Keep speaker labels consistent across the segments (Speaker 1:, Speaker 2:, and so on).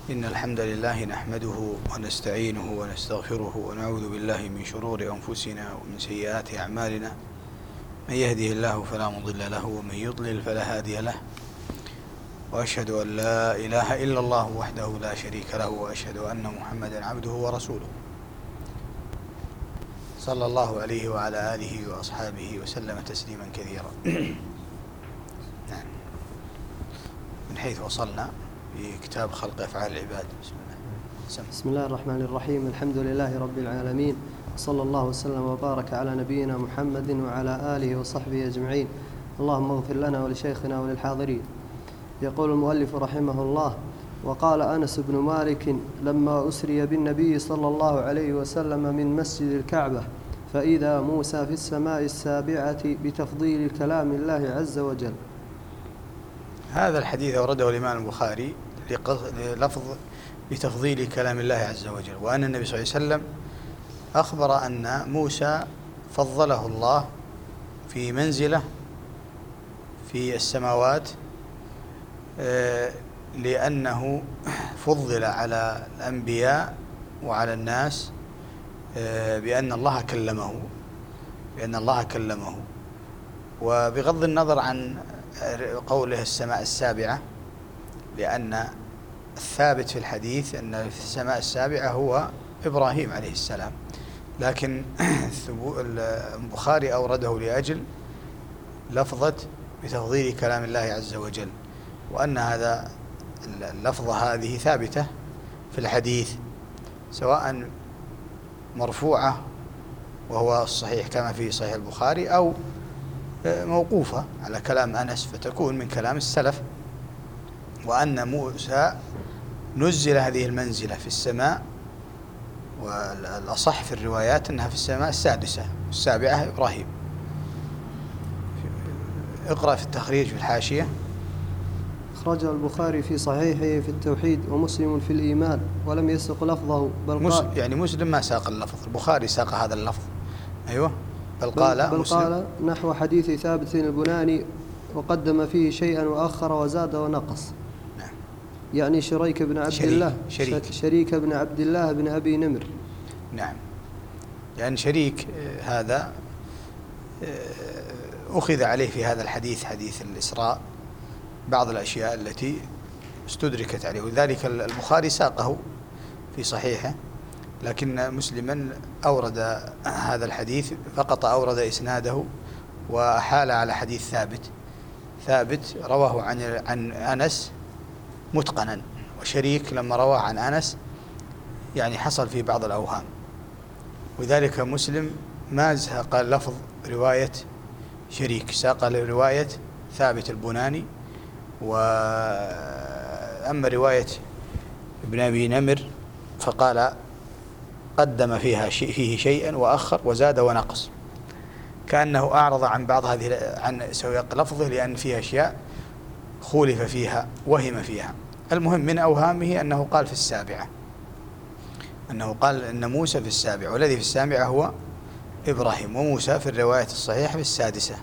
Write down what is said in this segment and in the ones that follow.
Speaker 1: إن الحمد لله نحمده ونستعينه ونستغفره ونعوذ بالله من شرور أنفسنا ومن سيئات أعمالنا. من يهده الله فلا مضل له ومن يضلل فلا هادي له، وأشهد أن لا إله إلا الله وحده لا شريك له، وأشهد أن محمدا عبده ورسوله صلى الله عليه وعلى آله وأصحابه وسلم تسليما كثيرا. نعم. من حيث وصلنا في كتاب خلق أفعال العباد.
Speaker 2: بسم الله الرحمن الرحيم. الحمد لله رب العالمين، صلى الله وسلم وبارك على نبينا محمد وعلى آله وصحبه أجمعين. اللهم اغفر لنا ولشيخنا وللحاضرين. يقول المؤلف رحمه الله: وقال أنس بن مالك لما أسري بالنبي صلى الله عليه وسلم من مسجد الكعبة فإذا موسى في السماء السابعة بتفضيل كلام الله عز وجل.
Speaker 1: هذا الحديث أورده الإمام البخاري للفظ بتفضيل كلام الله عز وجل، وأن النبي صلى الله عليه وسلم أخبر أن موسى فضله الله في منزله في السماوات، لأنه فضل على الأنبياء وعلى الناس بأن الله كلمه. وبغض النظر عن قوله السماء السابعة، لأن الثابت في الحديث أن في السماء السابعة هو إبراهيم عليه السلام، لكن البخاري أورده لأجل لفظة بتفضيل كلام الله عز وجل، وأن هذا اللفظة هذه ثابتة في الحديث سواء مرفوعة وهو الصحيح كما في صحيح البخاري، أو موقوفة على كلام أنس فتكون من كلام السلف، وأن موسى نزل هذه المنزلة في السماء، والأصح في الروايات أنها في السماء السادسة، السابعة إبراهيم. اقرأ في التخريج في الحاشية.
Speaker 2: أخرجه البخاري في صحيحه في التوحيد ومسلم في الإيمان ولم يسق لفظه، بل قال
Speaker 1: يعني مسلم ما ساق اللفظ، البخاري ساق هذا اللفظ. أيوة، بل قال
Speaker 2: نحو حديث ثابت البناني وقدم فيه شيئا وآخر وزاد ونقص.
Speaker 1: نعم.
Speaker 2: يعني شريك بن عبد الله، شريك بن عبد الله بن أبي نمر.
Speaker 1: نعم، يعني شريك هذا أخذ عليه في هذا الحديث، حديث الإسراء، بعض الأشياء التي استدركت عليه، وذلك البخاري ساقه في صحيحه، لكن مسلما أورد هذا الحديث فقط، أورد إسناده وأحال على حديث ثابت رواه عن أنس متقنا، وشريك لما رواه عن أنس يعني حصل فيه بعض الأوهام، وذلك مسلم ما ساق لفظ رواية شريك، ساق رواية ثابت البناني. وأما رواية ابن أبي نمر فقال قدم فيه شيئا وأخر وزاد ونقص، كأنه أعرض عن بعض عن سياق لفظه، لأن فيها أشياء خولف فيها وهم فيها. المهم من أوهامه أنه قال في السابعة، أنه قال أن موسى في السابعة، والذي في السابعة هو إبراهيم، وموسى في الرواية الصحيحة في السادسة.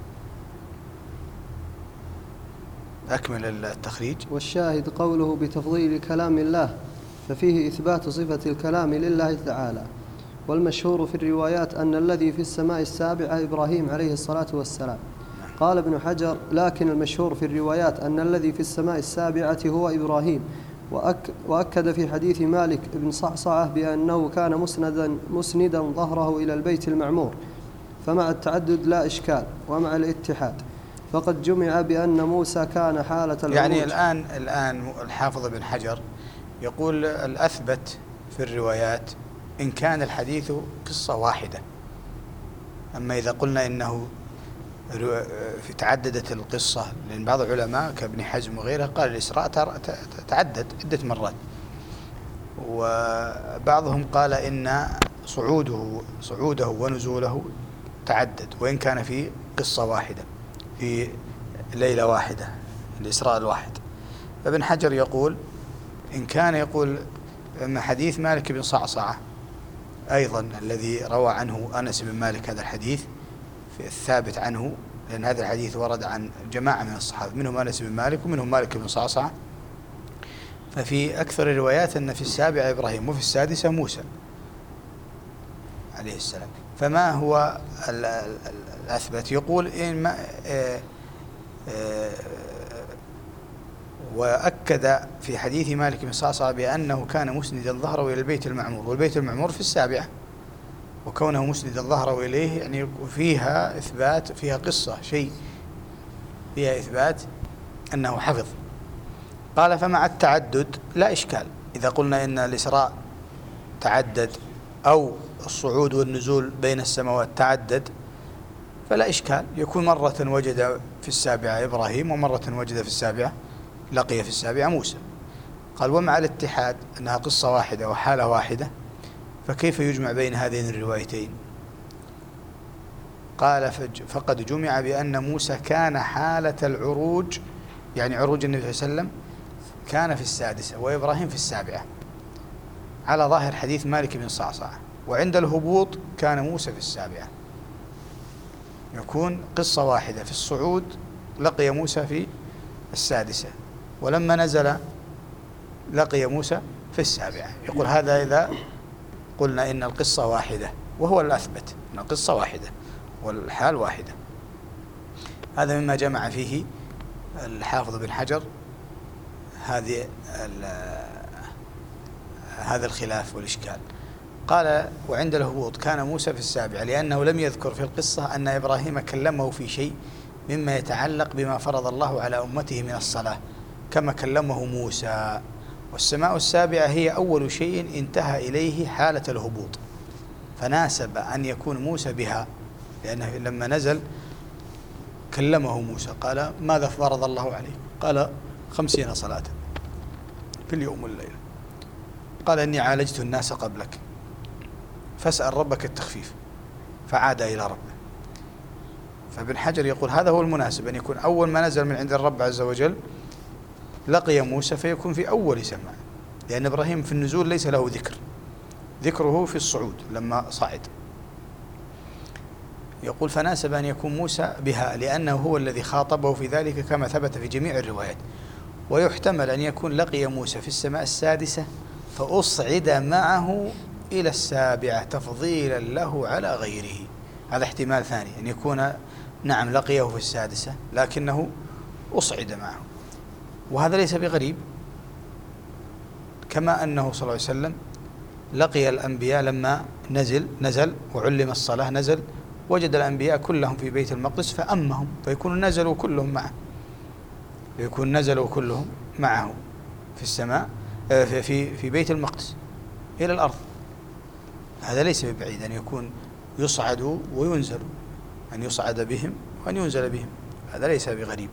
Speaker 1: أكمل التخريج.
Speaker 2: والشاهد قوله بتفضيل كلام الله، ففيه إثبات صفة الكلام لله تعالى. والمشهور في الروايات أن الذي في السماء السابعة إبراهيم عليه الصلاة والسلام. قال ابن حجر: لكن المشهور في الروايات أن الذي في السماء السابعة هو إبراهيم. وأكد في حديث مالك بن صعصعة بأنه كان مسندا ظهره إلى البيت المعمور، فمع التعدد لا إشكال، ومع الاتحاد فقد جمع بأن موسى كان حالة العروج.
Speaker 1: يعني الآن الحافظ بن حجر يقول الأثبت في الروايات إن كان الحديث قصة واحدة. أما إذا قلنا إنه تعددت القصة، لأن بعض العلماء كابن حزم وغيره قال الإسراء تعدد عدة مرات، وبعضهم قال إن صعوده ونزوله تعدد، وإن كان في قصة واحدة في ليلة واحدة، الإسراء الواحد. فابن حجر يقول إن كان يقول أما حديث مالك بن صعصعة أيضا الذي روى عنه أنس بن مالك هذا الحديث في الثابت عنه، لأن هذا الحديث ورد عن جماعة من الصحابة منهم أنس بن مالك ومنهم مالك بن صعصعة، ففي أكثر الروايات أن في السابعة إبراهيم وفي السادسة موسى عليه السلام. فما هو الأثبت؟ يقول وأكد في حديث مالك بن صعصع بأنه كان مسندا ظهره إلى البيت المعمور، والبيت المعمور في السابعة، وكونه مسندا ظهره إليه يعني فيها إثبات، فيها قصة، شيء فيها إثبات أنه حفظ. قال فمع التعدد لا إشكال، إذا قلنا إن الإسراء تعدد أو الصعود والنزول بين السماوات تعدد فلا إشكال، يكون مرة وجد في السابعة إبراهيم ومرة وجد في السابعة لقي في السابعة موسى. قال ومع الاتحاد أنها قصة واحدة وحالة واحدة فكيف يجمع بين هذين الروايتين؟ قال فقد جمع بأن موسى كان حالة العروج، يعني عروج النبي صلى الله عليه وسلم، كان في السادسة وإبراهيم في السابعة على ظاهر حديث مالك بن صعصع، وعند الهبوط كان موسى في السابعة. يكون قصة واحدة، في الصعود لقي موسى في السادسة، ولما نزل لقي موسى في السابعة. يقول هذا إذا قلنا إن القصة واحدة، وهو الأثبت أن القصة واحدة والحال واحدة. هذا مما جمع فيه الحافظ بن حجر هذا الخلاف والإشكال. قال وعند الهبوط كان موسى في السابعة لأنه لم يذكر في القصة أن إبراهيم كلمه في شيء مما يتعلق بما فرض الله على أمته من الصلاة كما كلمه موسى، والسماء السابعة هي أول شيء انتهى إليه حالة الهبوط، فناسب أن يكون موسى بها، لأنه لما نزل كلمه موسى قال ماذا فرض الله عليه؟ قال 50 صلاة في اليوم والليلة. قال إني عالجت الناس قبلك فاسأل ربك التخفيف، فعاد إلى ربه. فابن حجر يقول هذا هو المناسب، أن يكون أول ما نزل من عند الرب عز وجل لقي موسى فيكون في أول سماء، لأن إبراهيم في النزول ليس له ذكره في الصعود لما صعد. يقول فناسب أن يكون موسى بها لأنه هو الذي خاطبه في ذلك كما ثبت في جميع الروايات. ويحتمل أن يكون لقي موسى في السماء السادسة فأصعد معه إلى السابعة تفضيلا له على غيره. هذا احتمال ثاني، أن يكون نعم لقيه في السادسة لكنه أصعد معه، وهذا ليس بغريب، كما أنه صلى الله عليه وسلم لقي الأنبياء لما نزل وعلم الصلاة، نزل وجد الأنبياء كلهم في بيت المقدس فأمهم، فيكون نزلوا كلهم معه في السماء في بيت المقدس إلى الأرض. هذا ليس ببعيد أن يكون يصعد وينزل، أن يصعد بهم وأن ينزل بهم، هذا ليس بغريب.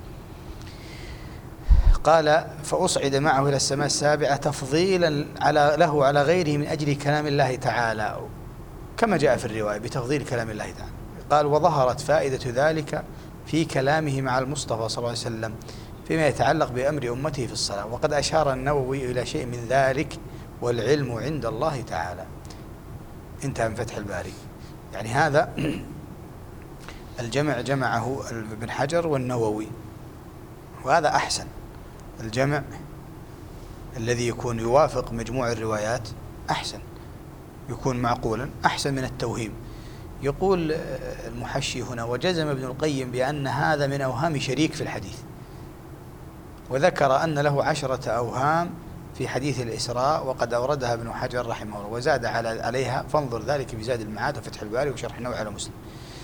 Speaker 1: قال فأصعد معه إلى السماء السابعة تفضيلا له على غيره من أجل كلام الله تعالى، كما جاء في الرواية بتفضيل كلام الله تعالى. قال وظهرت فائدة ذلك في كلامه مع المصطفى صلى الله عليه وسلم فيما يتعلق بأمر أمته في الصلاة، وقد أشار النووي إلى شيء من ذلك والعلم عند الله تعالى. انتهى من فتح الباري. يعني هذا الجمع جمعه ابن حجر والنووي، وهذا أحسن الجمع الذي يكون يوافق مجموع الروايات، أحسن، يكون معقولا، أحسن من التوهيم. يقول المحشي هنا وجزم ابن القيم بأن هذا من أوهام شريك في الحديث، وذكر أن له 10 أوهام في حديث الإسراء وقد أوردها ابن حجر رحمه الله وزاد عليها، فانظر ذلك بزاد المعاد وفتح الباري وشرح نووي على مسلم.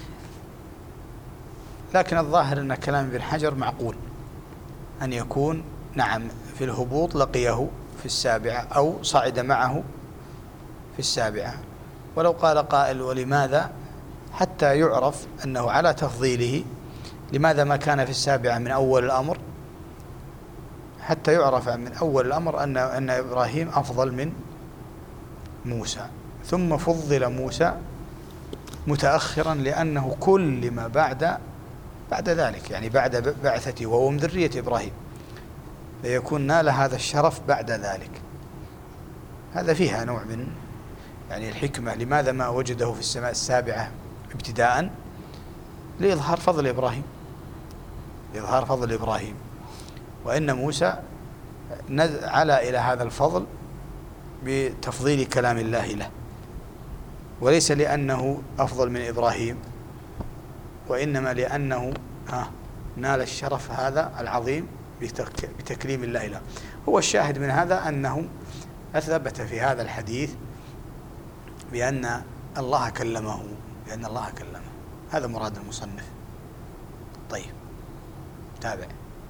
Speaker 1: لكن الظاهر أن كلام ابن حجر معقول، أن يكون نعم في الهبوط لقيه في السابعة أو صعد معه في السابعة. ولو قال قائل ولماذا، حتى يعرف أنه على تفضيله، لماذا ما كان في السابعة من أول الأمر، حتى يعرف من أول الأمر أن إبراهيم أفضل من موسى، ثم فضل موسى متأخرا لأنه كل ما بعد ذلك، يعني بعد بعثته وهو من ذرية إبراهيم، فيكون نال هذا الشرف بعد ذلك. هذا فيها نوع من يعني الحكمة، لماذا ما وجده في السماء السابعة ابتداء، لإظهار فضل إبراهيم، وإن موسى على إلى هذا الفضل بتفضيل كلام الله له، وليس لأنه أفضل من إبراهيم، وإنما لأنه نال الشرف هذا العظيم بتكريم الله له. هو الشاهد من هذا أنه أثبت في هذا الحديث بأن الله كلمه، هذا مراد المصنف. طيب تابع.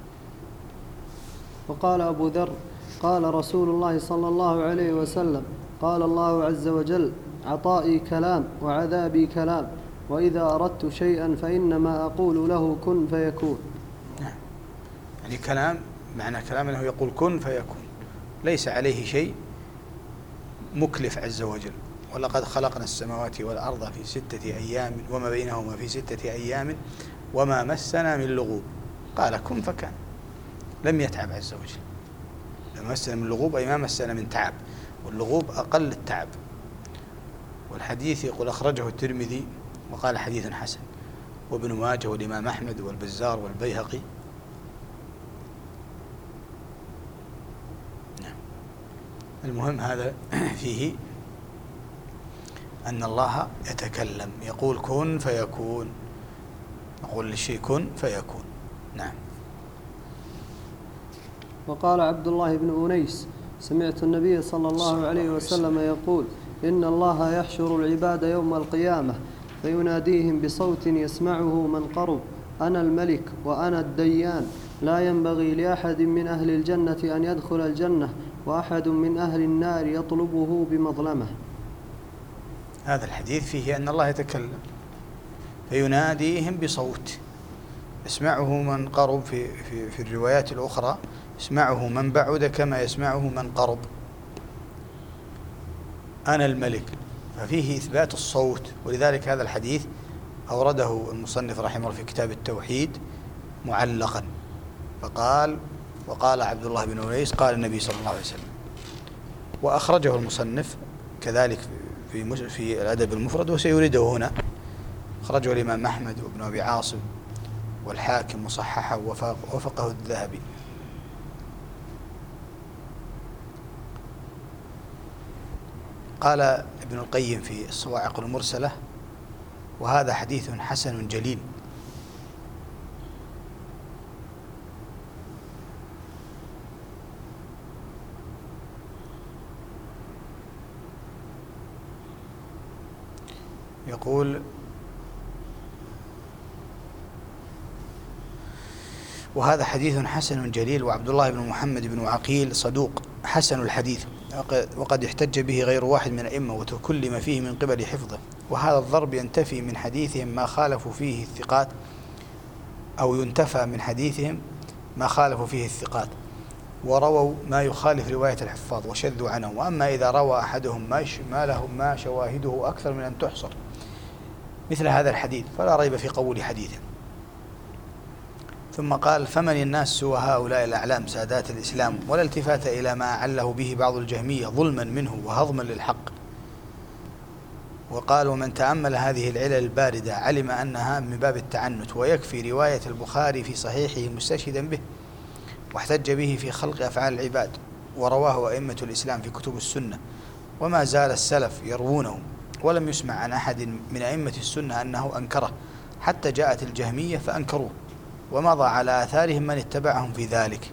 Speaker 2: وقال أبو ذر قال رسول الله صلى الله عليه وسلم قال الله عز وجل عطائي كلام وعذابي كلام، وإذا أردت شيئا فإنما أقول له كن فيكون.
Speaker 1: نعم، يعني كلام، معنى كلام أنه يقول كن فيكون، ليس عليه شيء مكلف عز وجل. ولقد خلقنا السماوات والأرض في 6 أيام وما بينهما في 6 أيام وما مسنا من لغوب، قال كن فكان، لم يتعب عز وجل. لم مسنا من لغوب أي ما مسنا من تعب، واللغوب أقل التعب. والحديث يقول أخرجه الترمذي وقال حديث حسن، وابن ماجه والإمام أحمد والبزار والبيهقي. نعم. المهم هذا فيه أن الله يتكلم، يقول كن فيكون، نقول للشيء كن فيكون. نعم.
Speaker 2: وقال عبد الله بن أنيس سمعت النبي صلى الله عليه وسلم يقول إن الله يحشر العباد يوم القيامة فيناديهم بصوت يسمعه من قرب أنا الملك وأنا الديان، لا ينبغي لأحد من أهل الجنة أن يدخل الجنة وأحد من أهل النار يطلبه بمظلمة.
Speaker 1: هذا الحديث فيه أن الله يتكلم فيناديهم بصوت يسمعه من قرب، في الروايات الأخرى يسمعه من بعد كما يسمعه من قرب. أنا الملك، ففيه إثبات الصوت. ولذلك هذا الحديث أورده المصنف رحمه الله في كتاب التوحيد معلقا، فقال وقال عبد الله بن أنيس قال النبي صلى الله عليه وسلم. وأخرجه المصنف كذلك في الأدب المفرد وسيورده هنا، أخرجه الإمام أحمد وابن أبي عاصم والحاكم وصححه ووفقه الذهبي. قال ابن القيم في الصواعق المرسلة وهذا حديث حسن جليل. يقول وهذا حديث حسن جليل، وعبد الله بن محمد بن عقيل صدوق حسن الحديث، وقد احتج به غير واحد من الأئمة وتكلم فيه من قبل حفظه. وهذا الضرب ينتفي من حديثهم ما خالفوا فيه الثقات، أو ينتفى من حديثهم ما خالفوا فيه الثقات ورووا ما يخالف رواية الحفاظ وشذوا عنه. وأما إذا روى أحدهم ما شواهده أكثر من أن تحصر مثل هذا الحديث فلا ريب في قبول حديثه. ثم قال فمن الناس سوى هؤلاء الأعلام سادات الإسلام، ولا التفات إلى ما أعله به بعض الجهمية ظلما منه وهضما للحق. وقال ومن تأمل هذه العلل الباردة علم أنها من باب التعنت، ويكفي رواية البخاري في صحيحه مستشهدا به واحتج به في خلق أفعال العباد، ورواه أئمة الإسلام في كتب السنة، وما زال السلف يروونه، ولم يسمع عن أحد من أئمة السنة أنه أنكره حتى جاءت الجهمية فأنكروه، ومضى على آثارهم من اتبعهم في ذلك.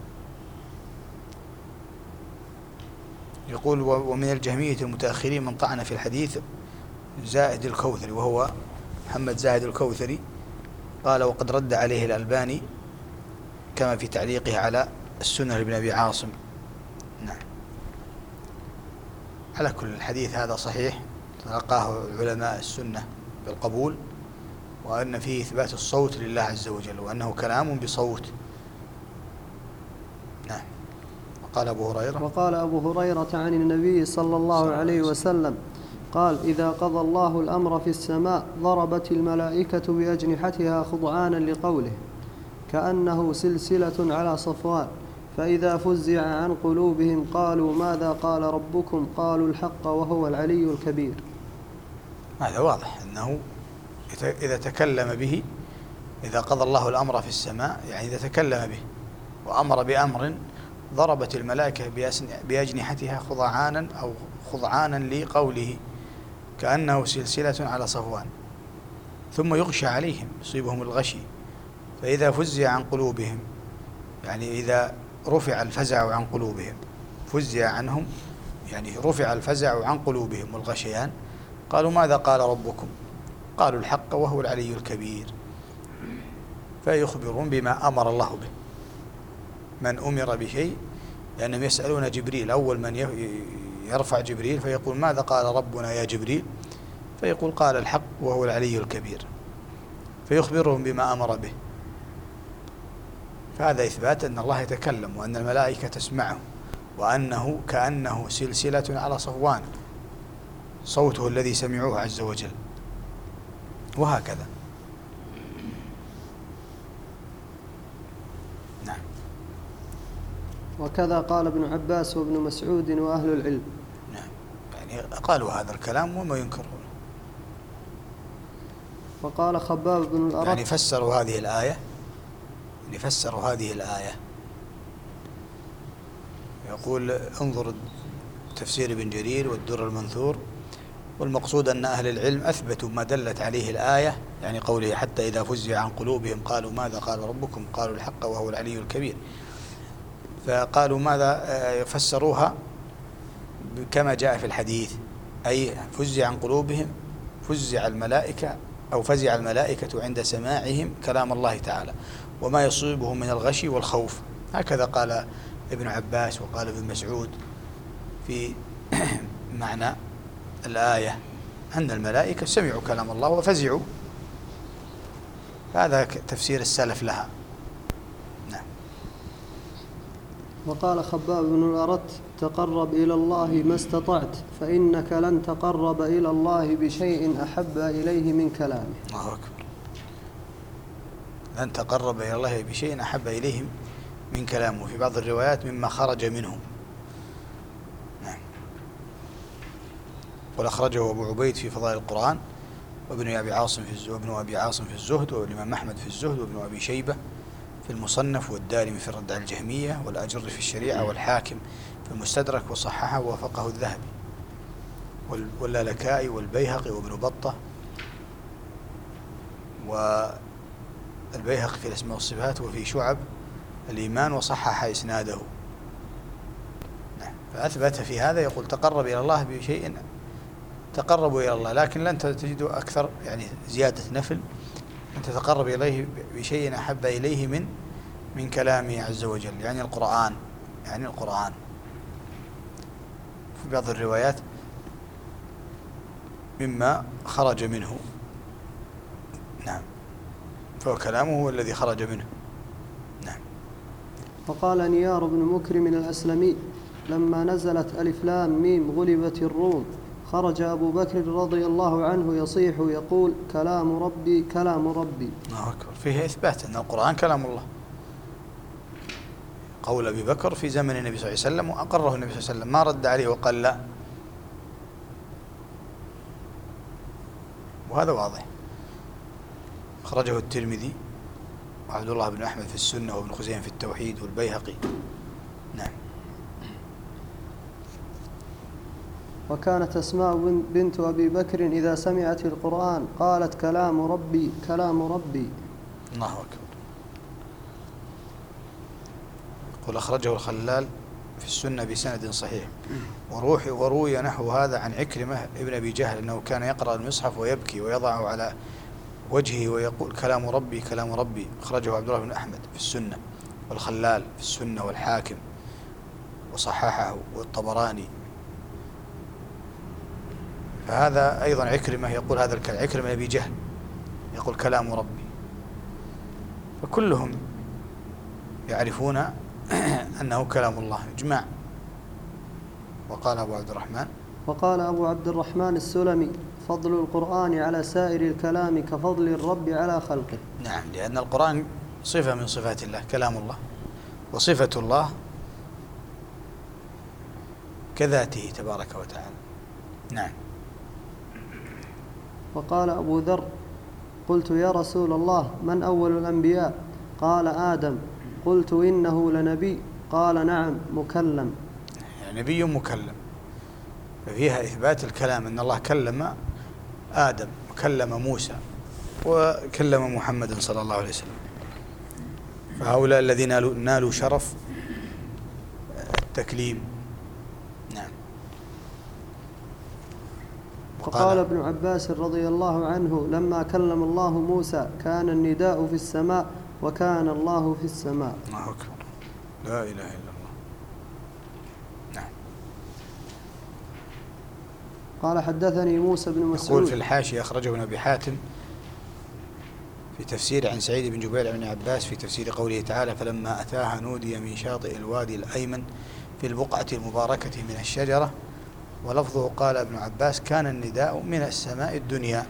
Speaker 1: يقول ومن الجهمية المتأخرين من طعن في الحديث زاهد الكوثري، وهو محمد زاهد الكوثري، قال وقد رد عليه الألباني كما في تعليقه على السنة لابن أبي عاصم. نعم. على كل الحديث هذا صحيح تلقاه علماء السنة بالقبول، وأن فيه إثبات الصوت لله عز وجل، وأنه كلام بصوت. نعم. وقال
Speaker 2: أبو هريرة عن النبي صلى الله عليه وسلم قال إذا قضى الله الأمر في السماء ضربت الملائكة بأجنحتها خضعانا لقوله كأنه سلسلة على صفوان، فإذا فزع عن قلوبهم قالوا ماذا قال ربكم؟ قالوا الحق وهو العلي الكبير.
Speaker 1: هذا واضح أنه إذا تكلم به، إذا قضى الله الأمر في السماء يعني إذا تكلم به وأمر بأمر ضربت الملائكة بأجنحتها خضعانا أو خضعانا لقوله كأنه سلسلة على صفوان، ثم يغشى عليهم يصيبهم الغشي، فإذا فزع عن قلوبهم، يعني إذا رفع الفزع عن قلوبهم، فزع عنهم يعني رفع الفزع عن قلوبهم والغشيان، قالوا ماذا قال ربكم؟ قالوا الحق وهو العلي الكبير، فيخبرون بما أمر الله به. من أمر بشيء لأنهم يسألون جبريل، أول من يرفع جبريل فيقول ماذا قال ربنا يا جبريل؟ فيقول قال الحق وهو العلي الكبير، فيخبرهم بما أمر به. فهذا إثبات أن الله يتكلم وأن الملائكة تسمعه، وأنه كأنه سلسلة على صفوان، صوته الذي سمعوه عز وجل، وهكذا. نعم.
Speaker 2: وكذا قال ابن عباس وابن مسعود وأهل العلم.
Speaker 1: نعم، يعني قالوا هذا الكلام وما ينكرون.
Speaker 2: وقال خباب بن الأرت
Speaker 1: يعني فسروا هذه الآية، يقول انظر تفسير ابن جرير والدر المنثور، والمقصود أن أهل العلم أثبتوا ما دلت عليه الآية، يعني قوله حتى إذا فزع عن قلوبهم قالوا ماذا قال ربكم؟ قالوا الحق وهو العلي الكبير. فقالوا ماذا فسروها كما جاء في الحديث، أي فزع عن قلوبهم فزع الملائكة أو فزع الملائكة عند سماعهم كلام الله تعالى وما يصيبهم من الغشي والخوف. هكذا قال ابن عباس وقال ابن مسعود في معنى الآية، أن الملائكة سمعوا كلام الله وفزعوا. هذا تفسير السلف لها. نعم.
Speaker 2: وقال خباب بن الأرت تقرب إلى الله ما استطعت، فإنك لن تقرب إلى الله بشيء أحب إليه من كلامه.
Speaker 1: الله أكبر. لن تقرب إلى الله بشيء أحب إليه من كلامه، في بعض الروايات مما خرج منه. نعم. والأخرجه أبو عبيد في فضائل القرآن، وابن أبي عاصم في الزهد، والإمام أحمد في الزهد، وابن أبي شيبة في المصنف، والدارمي في الرد على الجهمية، والأجر في الشريعة، والحاكم في المستدرك وصححه ووافقه الذهبي، واللالكائي والبيهقي وابن بطة، والبيهقي في الأسماء والصفات وفي شعب الإيمان وصحح إسناده. نعم. فأثبت في هذا، يقول تقرب إلى الله بشيء تقربوا إلى الله، لكن لن تجدوا أكثر، يعني زيادة نفل، أن تتقرب إليه بشيء أحب إليه من كلامه عز وجل، يعني القرآن. في بعض الروايات مما خرج منه. نعم. فهو كلامه هو الذي خرج منه. نعم.
Speaker 2: وقال نيار بن مكرم الأسلمي لما نزلت ألف لام ميم غلبت الروم، خرج أبو بكر رضي الله عنه يصيح يقول كلام ربي كلام ربي.
Speaker 1: الله أكبر. فيه إثبات أن القرآن كلام الله. قول أبي بكر في زمن النبي صلى الله عليه وسلم، وأقره النبي صلى الله عليه وسلم، ما رد عليه وقال لا، وهذا واضح. أخرجه الترمذي وعبد الله بن أحمد في السنة، وابن خزيمة في التوحيد، والبيهقي. نعم.
Speaker 2: وكانت أسماء بنت أبي بكر إذا سمعت القرآن قالت كلام ربي كلام ربي.
Speaker 1: الله أكبر. يقول أخرجه الخلال في السنة بسند صحيح، وروي نحو هذا عن عكرمة ابن أبي جهل أنه كان يقرأ المصحف ويبكي ويضعه على وجهه ويقول كلام ربي كلام ربي. أخرجه عبد الله بن أحمد في السنة، والخلال في السنة، والحاكم وصححه، والطبراني. فهذا أيضا عكرمة يقول هذا الكلام، عكرمة بن أبي جهل يقول كلام ربي. فكلهم يعرفون أنه كلام الله إجماع. وقال أبو عبد الرحمن
Speaker 2: السلمي فضل القرآن على سائر الكلام كفضل الرب على خلقه.
Speaker 1: نعم، لأن القرآن صفة من صفات الله، كلام الله، وصفة الله كذاته تبارك وتعالى. نعم.
Speaker 2: وقال أبو ذر قلت يا رسول الله من أول الأنبياء؟ قال آدم. قلت إنه لنبي. قال نعم مكلم.
Speaker 1: يعني نبي مكلم، ففيها إثبات الكلام، أن الله كلم آدم وكلم موسى وكلم محمد صلى الله عليه وسلم، فهؤلاء الذين نالوا شرف التكليم. نعم.
Speaker 2: وقال ابن عباس رضي الله عنه لما كلم الله موسى كان النداء في السماء وكان الله في السماء.
Speaker 1: الله أكبر، لا إله إلا الله. نعم.
Speaker 2: قال حدثني موسى بن مسعود.
Speaker 1: يقول في الحاشية أخرجه ابن أبي حاتم في تفسير عن سعيد بن جبير بن عباس في تفسير قوله تعالى فلما أتاها نودي من شاطئ الوادي الأيمن في البقعة المباركة من الشجرة، ولفظه قال ابن عباس كان النداء من السماء الدنيا.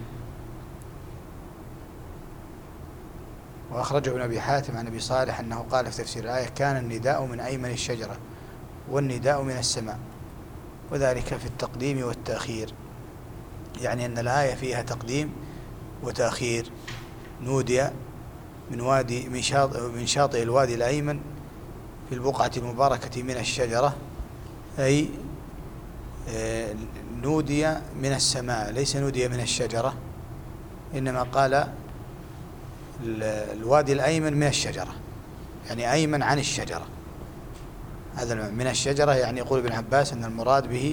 Speaker 1: وأخرجه ابن أبي حاتم عن أبي صالح أنه قال في تفسير الآية كان النداء من أيمن الشجرة والنداء من السماء، وذلك في التقديم والتأخير، يعني أن الآية فيها تقديم وتأخير. نودي من شاطئ الوادي الأيمن في البقعة المباركة من الشجرة، أي نودي من السماء، ليس نودي من الشجرة، إنما قال الوادي الأيمن من الشجرة، يعني أيمن عن الشجرة. هذا من الشجرة، يعني يقول ابن عباس أن المراد به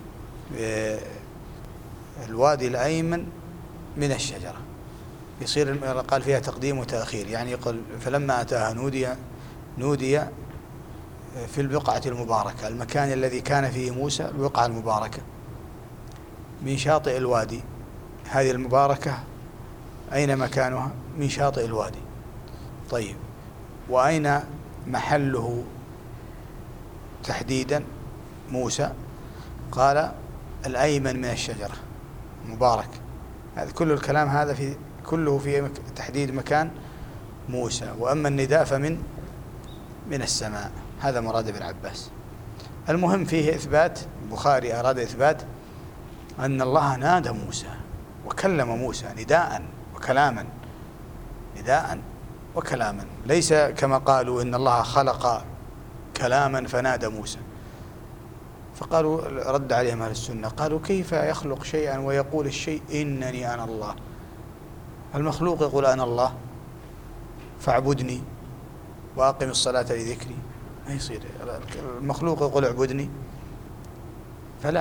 Speaker 1: الوادي الأيمن من الشجرة، يصير قال فيها تقديم وتأخير، يعني يقول فلما أتاها نودي في البقعة المباركة، المكان الذي كان فيه موسى، البقعة المباركة من شاطئ الوادي. هذه المباركة أين مكانها؟ من شاطئ الوادي. طيب، وأين محله تحديدا موسى؟ قال الأيمن من الشجرة مبارك. هذا كل الكلام هذا كله في تحديد مكان موسى. وأما النداء فمن السماء، هذا مراد ابن عباس. المهم فيه إثبات، البخاري أراد إثبات أن الله نادى موسى وكلم موسى نداء وكلاما، نداء وكلاما، ليس كما قالوا إن الله خلق كلاما فنادى موسى. فقالوا رد عليهم أهل السنة، قالوا كيف يخلق شيئا ويقول الشيء إنني أنا الله؟ المخلوق يقول أنا الله فاعبدني وأقم الصلاة لذكري، ما يصير. المخلوق يقول اعبدني، فلا.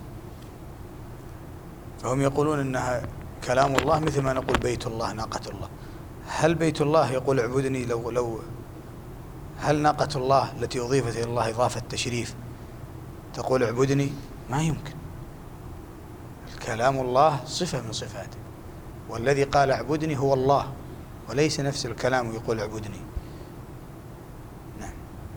Speaker 1: فهم يقولون إنها كلام الله، مثل ما نقول بيت الله ناقة الله. هل بيت الله يقول اعبدني؟ هل ناقة الله التي أضيفت إلى الله إضافة تشريف تقول اعبدني؟ ما يمكن. الكلام الله صفة من صفاته، والذي قال اعبدني هو الله، وليس نفس الكلام يقول اعبدني. نعم.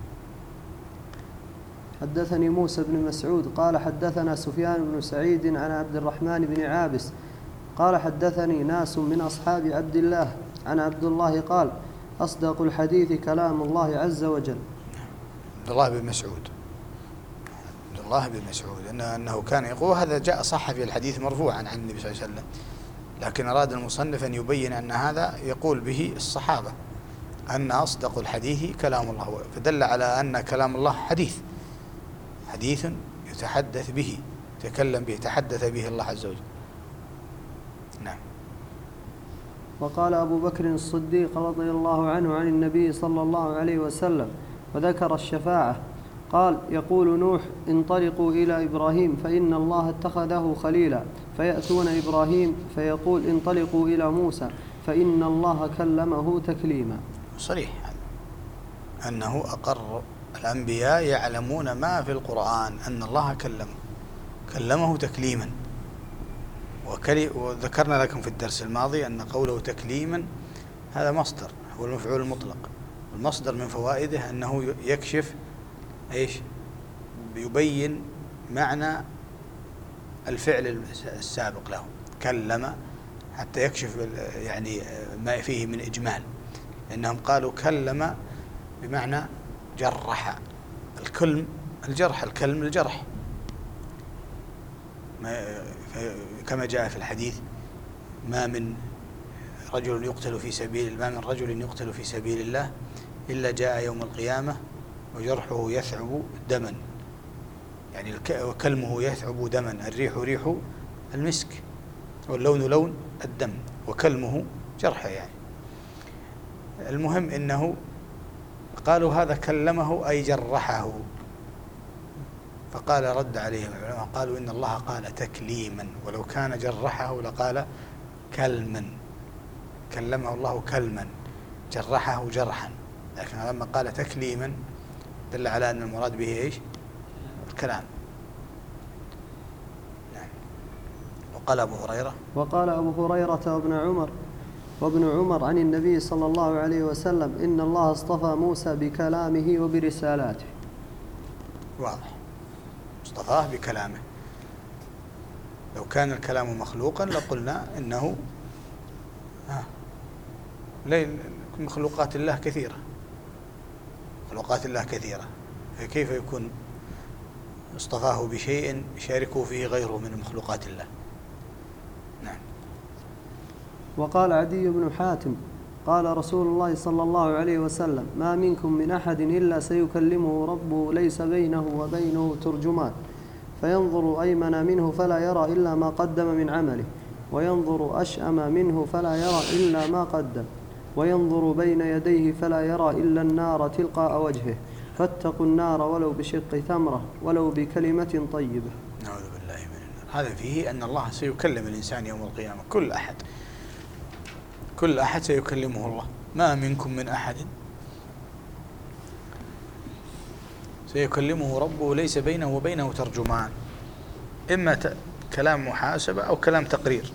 Speaker 2: حدثني موسى بن مسعود قال حدثنا سفيان بن سعيد عن عبد الرحمن بن عابس قال حدثني ناس من أصحاب عبد الله عن عبد الله قال أصدق الحديث كلام الله عز وجل.
Speaker 1: عبد الله بن مسعود، عبد الله بن مسعود أنه كان يقول، هذا جاء صح في الحديث مرفوعا عن النبي صلى الله عليه وسلم، لكن أراد المصنف أن يبين أن هذا يقول به الصحابة، أن أصدق الحديث كلام الله، فدل على أن كلام الله حديث يتحدث به، يتكلم به، تحدث به الله عز وجل. نعم.
Speaker 2: وقال أبو بكر الصديق رضي الله عنه عن النبي صلى الله عليه وسلم وذكر الشفاعة قال يقول نوح انطلقوا إلى إبراهيم فإن الله اتخذه خليلا، فيأتون إبراهيم فيقول انطلقوا إلى موسى فإن الله كلمه تكليما.
Speaker 1: صريح أنه أقر، الأنبياء يعلمون ما في القرآن أن الله كلمه تكليما. وذكرنا لكم في الدرس الماضي أن قوله تكليما هذا مصدر، هو المفعول المطلق. المصدر من فوائده أنه يكشف يبين معنى الفعل السابق له، كلم، حتى يكشف يعني ما فيه من إجمال، لأنهم قالوا كلم بمعنى جرح. الكلم الجرح، الكلم الجرح، كما جاء في الحديث ما من رجل يقتل في سبيل الله إلا جاء يوم القيامة وجرحه يثعب دما، يعني وكلمه يثعب دما، الريح ريح المسك واللون لون الدم وكلمه جرحه يعني. المهم إنه قالوا هذا كلمه أي جرحه، فقال رد عليهم العلماء قالوا إن الله قال تكليما، ولو كان جرحه لقال كلما، كلمه الله كلما، جرحه جرحا، لكن لما قال تكليما دل على أن المراد به إيش؟ الكلام. نعم. وقال أبو هريرة وابن عمر عن النبي صلى الله عليه وسلم إن الله اصطفى موسى بكلامه وبرسالاته.
Speaker 2: واضح،
Speaker 1: اصطفاه بكلامه. لو كان الكلام مخلوقا لقلنا إنه مخلوقات الله كثيرة، مخلوقات الله كثيرة، فكيف يكون اصطفاه بشيء يشاركه فيه غيره من مخلوقات الله؟ نعم.
Speaker 2: وقال عدي بن حاتم قال رسول الله صلى الله عليه وسلم ما منكم من أحد إلا سيكلمه ربه ليس بينه وبينه ترجمان، فينظر أيمن منه فلا يرى إلا ما قدم من عمله، وينظر أشأم منه فلا يرى إلا ما قدم، وينظر بين يديه فلا يرى إلا النار تلقاء وجهه، فاتقوا النار ولو بشق تمرة ولو بكلمة طيبة.
Speaker 1: نعوذ بالله من النار. هذا فيه أن الله سيكلم الإنسان يوم القيامة، كل أحد سيكلمه الله. ما منكم من أحد سيكلمه ربه ليس بينه وبينه ترجمان، إما كلام محاسبة أو كلام تقرير،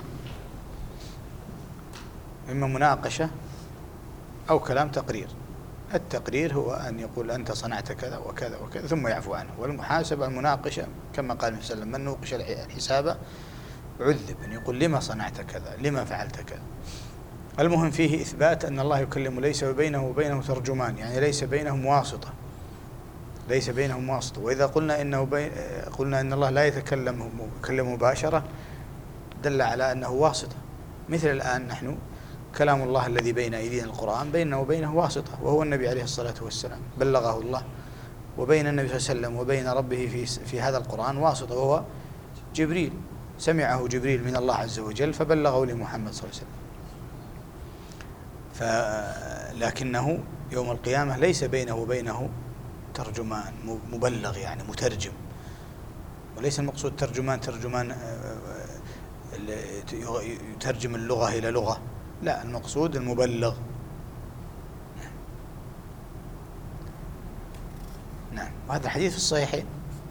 Speaker 1: إما مناقشة أو كلام تقرير. التقرير هو أن يقول أنت صنعت كذا وكذا وكذا ثم يعفو عنه، والمحاسبة المناقشة كما قال النبي صلى الله عليه وسلم من نوقش الحساب عذب، أن يقول لما صنعت كذا، لما فعلت كذا. المهم فيه إثبات أن الله يكلم ليس بينه وبينه ترجمان، يعني ليس بينهم واسطة، ليس بينهم واسطة. وإذا قلنا إن الله لا يتكلم مباشرة دل على أنه واسطة. مثل الآن نحن كلام الله الذي بين أيدينا القرآن بيننا وبينه واسطة، وهو النبي عليه الصلاة والسلام بلغه الله، وبين النبي صلى الله عليه وسلم وبين ربه في هذا القرآن واسطة، وهو جبريل، سمعه جبريل من الله عز وجل فبلغه لمحمد صلى الله عليه وسلم. لكنه يوم القيامة ليس بينه وبينه ترجمان مبلغ، يعني مترجم، وليس المقصود ترجمان يترجم اللغة إلى لغة، لا، المقصود المبلغ. نعم. وهذا الحديث في الصحيحين.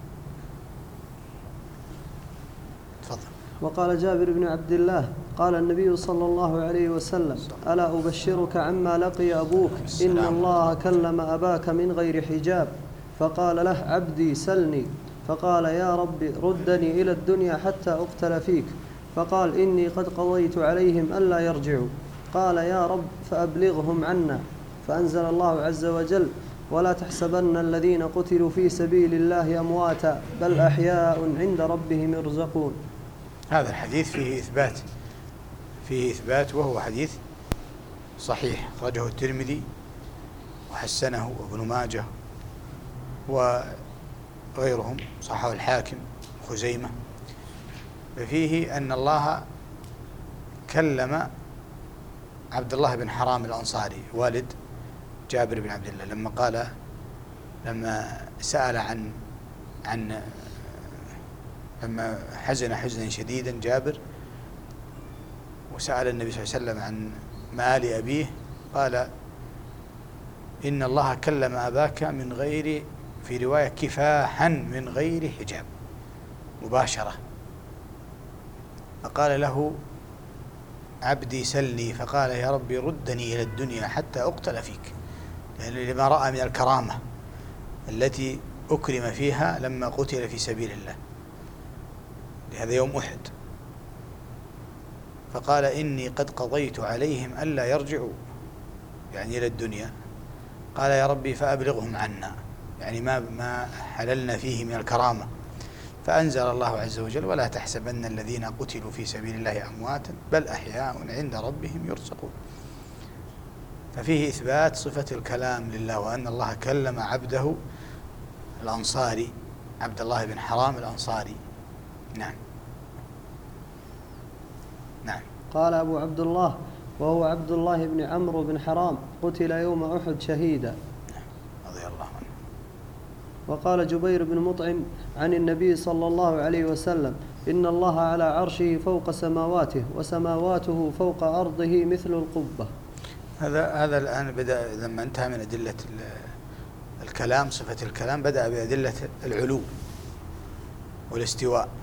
Speaker 1: تفضل.
Speaker 2: وقال جابر بن عبد الله قال النبي صلى الله عليه وسلم ألا أبشرك عما لقي أبوك إن الله كلم أباك من غير حجاب، فقال له عبدي سلني، فقال يا رب ردني إلى الدنيا حتى أقتل فيك، فقال إني قد قضيت عليهم ألا يرجعوا، قال يا رب فأبلغهم عنا، فأنزل الله عز وجل ولا تحسبن الذين قتلوا في سبيل الله أمواتا بل أحياء عند ربهم يرزقون.
Speaker 1: هذا الحديث فيه إثبات وهو حديث صحيح، أخرجه الترمذي وحسنه وابن ماجه وغيرهم، صححه الحاكم خزيمة. ففيه أن الله كلم عبد الله بن حرام الأنصاري والد جابر بن عبد الله لما سأل لما حزن حزنا شديدا جابر وسأل النبي صلى الله عليه وسلم عن مآل أبيه، قال إن الله كلم أباك من غير، في رواية كفاحا من غير حجاب، مباشرة. فقال له عبدي سلني، فقال يا ربي ردني إلى الدنيا حتى أقتل فيك، يعني لما رأى من الكرامة التي أكرم فيها لما قتل في سبيل الله، لهذا يوم أحد. فقال إني قد قضيت عليهم ألا يرجعوا، يعني إلى الدنيا. قال يا ربي فأبلغهم عنا، يعني ما حللنا فيه من الكرامة. فأنزل الله عز وجل ولا تحسبن الذين قتلوا في سبيل الله أمواتا بل أحياء عند ربهم يرزقون. ففيه إثبات صفة الكلام لله، وأن الله كلم عبده الأنصاري، عبد الله بن حرام الأنصاري. نعم. نعم.
Speaker 2: قال أبو عبد الله وهو عبد الله بن عمرو بن حرام قتل يوم أحد شهيدا.
Speaker 1: رضي الله عنه.
Speaker 2: وقال جبير بن مطعم عن النبي صلى الله عليه وسلم: إن الله على عرشه فوق سماواته وسماواته فوق أرضه مثل القبة.
Speaker 1: هذا الآن بدأ لما انتهى من أدلة الكلام، صفة الكلام، بدأ بأدلة العلو والاستواء.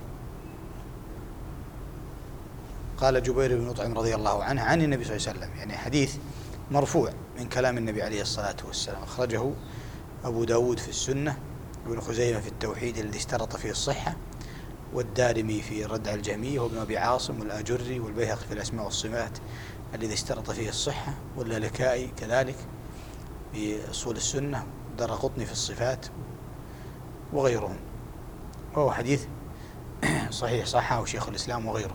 Speaker 1: قال جبير بن مطعم رضي الله عنه عن النبي صلى الله عليه وسلم، يعني حديث مرفوع من كلام النبي عليه الصلاة والسلام، أخرجه أبو داود في السنة، وابن خزيمة في التوحيد الذي اشترط فيه الصحة، والدارمي في ردع الجهمية، وابن أبي عاصم والآجري والبيهقي في الأسماء والصفات الذي اشترط فيه الصحة، واللالكائي كذلك في أصول السنة، والدارقطني في الصفات وغيرهم. وهو حديث صحيح صححه شيخ الإسلام وغيره.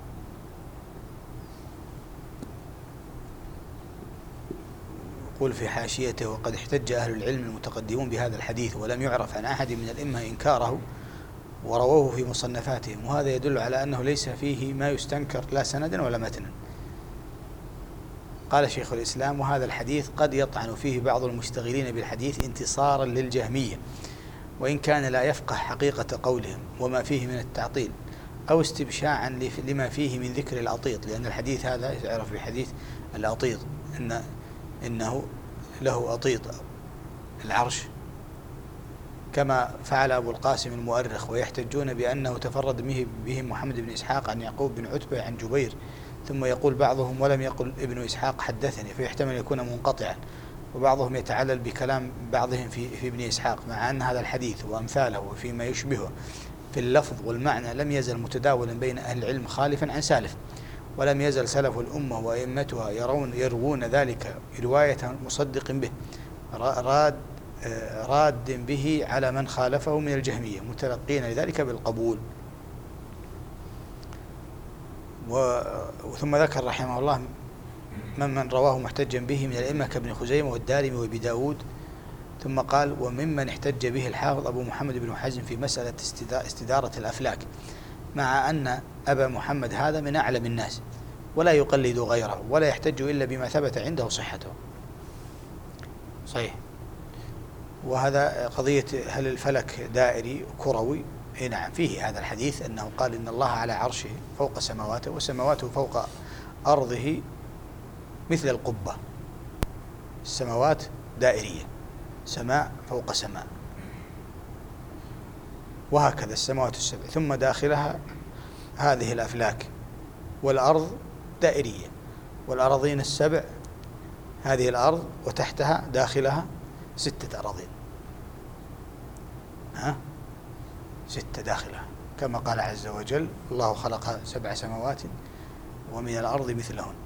Speaker 1: يقول في حاشيته: وقد احتج أهل العلم المتقدمون بهذا الحديث ولم يعرف عن أحد من الأئمة إنكاره ورووه في مصنفاتهم، وهذا يدل على أنه ليس فيه ما يستنكر لا سندا ولا متنا. قال شيخ الإسلام: وهذا الحديث قد يطعن فيه بعض المشتغلين بالحديث انتصارا للجهمية، وإن كان لا يفقه حقيقة قولهم وما فيه من التعطيل، أو استبشاعا لما فيه من ذكر الأطيط، لأن الحديث هذا يعرف بحديث الأطيط، إنه له أطيط العرش، كما فعل أبو القاسم المؤرخ، ويحتجون بأنه تفرد به محمد بن إسحاق عن يعقوب بن عتبة عن جبير، ثم يقول بعضهم: ولم يقل ابن إسحاق حدثني، فيحتمل يكون منقطعا. وبعضهم يتعلل بكلام بعضهم في ابن إسحاق، مع أن هذا الحديث وأمثاله وفيما يشبهه في اللفظ والمعنى لم يزل متداولا بين أهل العلم خالفا عن سالف، ولم يزل سلف الأمة وأئمتها يروون ذلك رواية مصدق به راد به على من خالفه من الجهمية، متلقين لذلك بالقبول. ثم ذكر رحمه الله من رواه محتجا به من الأئمة كابن خزيمة والدارمي وابي داود، ثم قال: وممن احتج به الحافظ أبو محمد بن حزم في مسألة استدارة الأفلاك، مع أن أبا محمد هذا من أعلم الناس ولا يقلد غيره ولا يحتج إلا بما ثبت عنده صحته. صحيح. وهذا قضية هل الفلك دائري كروي؟ نعم، فيه هذا الحديث أنه قال: إن الله على عرشه فوق سماواته وسماواته فوق أرضه مثل القبة. السماوات دائرية، سماء فوق سماء، وهكذا السماوات السبع، ثم داخلها هذه الأفلاك، والأرض دائرية، والأراضين السبع هذه الأرض، وتحتها داخلها 6 أراضين، 6 داخلها، كما قال عز وجل: الله خلق 7 سماوات ومن الأرض مثلهن.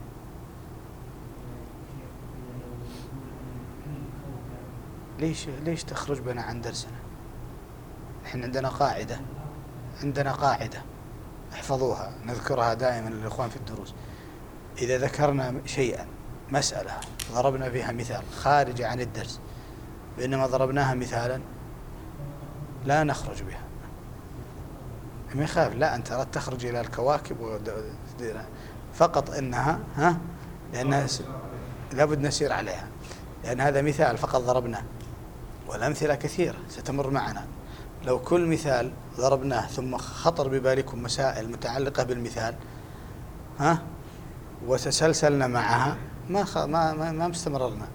Speaker 1: ليش تخرج بنا عن درسنا؟ احنا عندنا قاعدة احفظوها، نذكرها دائما للإخوان في الدروس: إذا ذكرنا شيئا، مسألة، ضربنا فيها مثال خارج عن الدرس، بإنما ضربناها مثالا لا نخرج بها. ما يخاف، لا، أنت أردت تخرج إلى الكواكب فقط إنها لأنها لابد نسير عليها، لأن هذا مثال فقط ضربناه، والأمثلة كثيرة ستمر معنا. لو كل مثال ضربناه ثم خطر ببالكم مسائل متعلقة بالمثال وتسلسلنا معها ما استمررنا.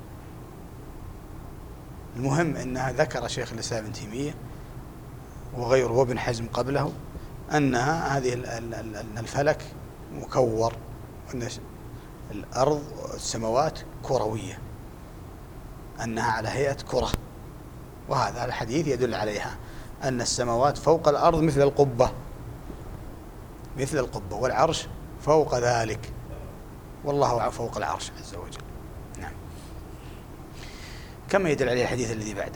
Speaker 1: المهم أنها ذكر شيخ الإسلام ابن تيمية وغيره وابن حزم قبله أنها هذه الفلك مكور، أن الأرض والسماوات كروية، أنها على هيئة كرة، وهذا الحديث يدل عليها أن السماوات فوق الأرض مثل القبة، والعرش فوق ذلك، والله فوق العرش عز وجل. نعم. كما يدل عليه الحديث الذي بعده.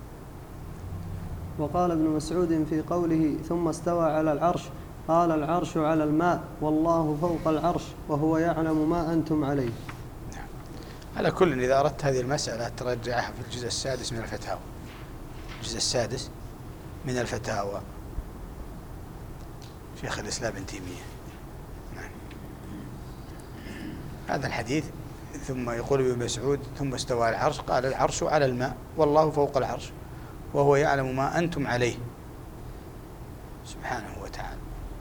Speaker 2: وقال ابن مسعود في قوله: ثم استوى على العرش، قال: العرش على الماء والله فوق العرش وهو يعلم ما أنتم عليه.
Speaker 1: نعم. على كل، إذا أردت هذه المسألة ترجعها في الجزء 6 من الفتاوى، الجزء السادس من الفتاوى، شيخ الإسلام ابن تيمية. نعم. هذا الحديث. ثم يقول ابن مسعود ثم استوى على العرش، قال العرش على الماء والله فوق العرش وهو يعلم ما أنتم عليه سبحانه وتعالى.